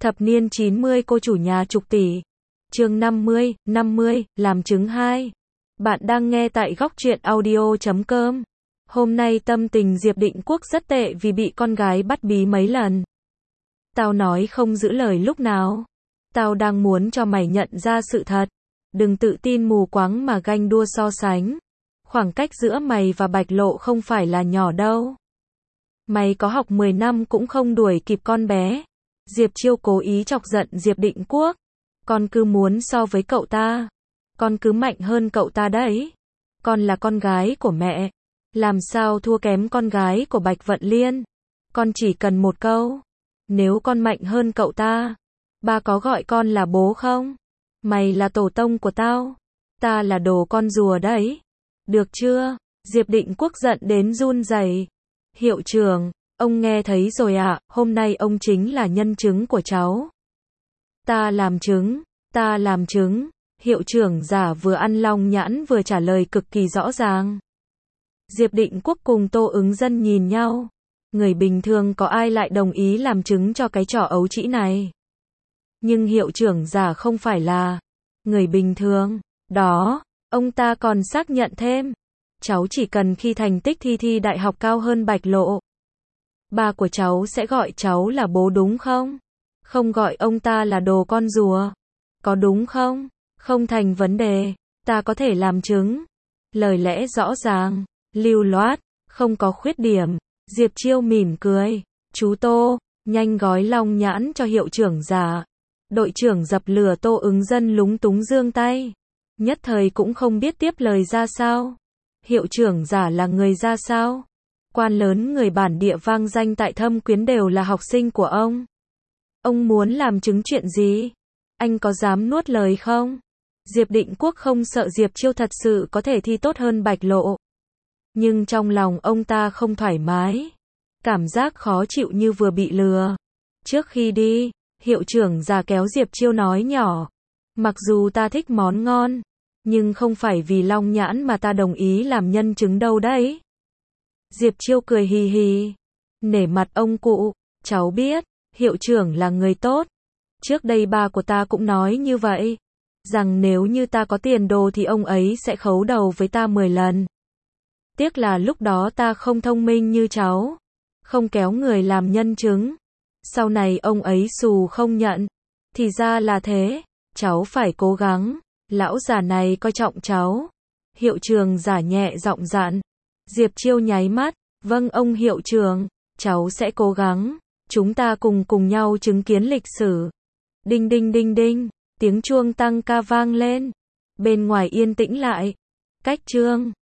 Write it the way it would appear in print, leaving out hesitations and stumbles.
Thập niên 90 cô chủ nhà chục tỷ. Chương 50, làm chứng 2. Bạn đang nghe tại góc truyện audio.com. Hôm nay tâm tình Diệp Định Quốc rất tệ vì bị con gái bắt bí mấy lần. Tao nói không giữ lời lúc nào. Tao đang muốn cho mày nhận ra sự thật. Đừng tự tin mù quáng mà ganh đua so sánh. Khoảng cách giữa mày và Bạch Lộ không phải là nhỏ đâu. Mày có học 10 năm cũng không đuổi kịp con bé. Diệp Chiêu cố ý chọc giận Diệp Định Quốc. Con cứ muốn so với cậu ta. Con cứ mạnh hơn cậu ta đấy. Con là con gái của mẹ. Làm sao thua kém con gái của Bạch Vận Liên. Con chỉ cần một câu. Nếu con mạnh hơn cậu ta, ba có gọi con là bố không? Mày là tổ tông của tao. Ta là đồ con rùa đấy. Được chưa? Diệp Định Quốc giận đến run rẩy. Hiệu trưởng, ông nghe thấy rồi ạ, hôm nay ông chính là nhân chứng của cháu. Ta làm chứng. Hiệu trưởng giả vừa ăn long nhãn vừa trả lời cực kỳ rõ ràng. Diệp Định Quốc cùng Tô Ứng Dân nhìn nhau. Người bình thường có ai lại đồng ý làm chứng cho cái trò ấu trĩ này. Nhưng hiệu trưởng giả không phải là người bình thường. Đó, ông ta còn xác nhận thêm. Cháu chỉ cần khi thành tích thi đại học cao hơn Bạch Lộ. Ba của cháu sẽ gọi cháu là bố đúng không? Không gọi ông ta là đồ con rùa. Có đúng không? Không thành vấn đề. Ta có thể làm chứng. Lời lẽ rõ ràng, lưu loát, không có khuyết điểm. Diệp Chiêu mỉm cười. Chú Tô, nhanh gói long nhãn cho hiệu trưởng giả. Đội trưởng dập lửa Tô Ứng Dân lúng túng giương tay. Nhất thời cũng không biết tiếp lời ra sao. Hiệu trưởng giả là người ra sao? Quan lớn người bản địa vang danh tại Thâm Quyến đều là học sinh của ông. Ông muốn làm chứng chuyện gì? Anh có dám nuốt lời không? Diệp Định Quốc không sợ Diệp Chiêu thật sự có thể thi tốt hơn Bạch Lộ. Nhưng trong lòng ông ta không thoải mái. Cảm giác khó chịu như vừa bị lừa. Trước khi đi, hiệu trưởng già kéo Diệp Chiêu nói nhỏ. Mặc dù ta thích món ngon, nhưng không phải vì long nhãn mà ta đồng ý làm nhân chứng đâu đấy. Diệp Chiêu cười hì hì. Nể mặt ông cụ, cháu biết, hiệu trưởng là người tốt. Trước đây ba của ta cũng nói như vậy. Rằng nếu như ta có tiền đồ thì ông ấy sẽ khấu đầu với ta 10 lần. Tiếc là lúc đó ta không thông minh như cháu. Không kéo người làm nhân chứng. Sau này ông ấy xù không nhận. Thì ra là thế. Cháu phải cố gắng. Lão già này coi trọng cháu. Hiệu trưởng giả nhẹ giọng dặn. Diệp Chiêu nháy mắt. Vâng ông hiệu trưởng. Cháu sẽ cố gắng. Chúng ta cùng nhau chứng kiến lịch sử. Đinh đinh đinh đinh. Tiếng chuông tăng ca vang lên. Bên ngoài yên tĩnh lại. Cách chương.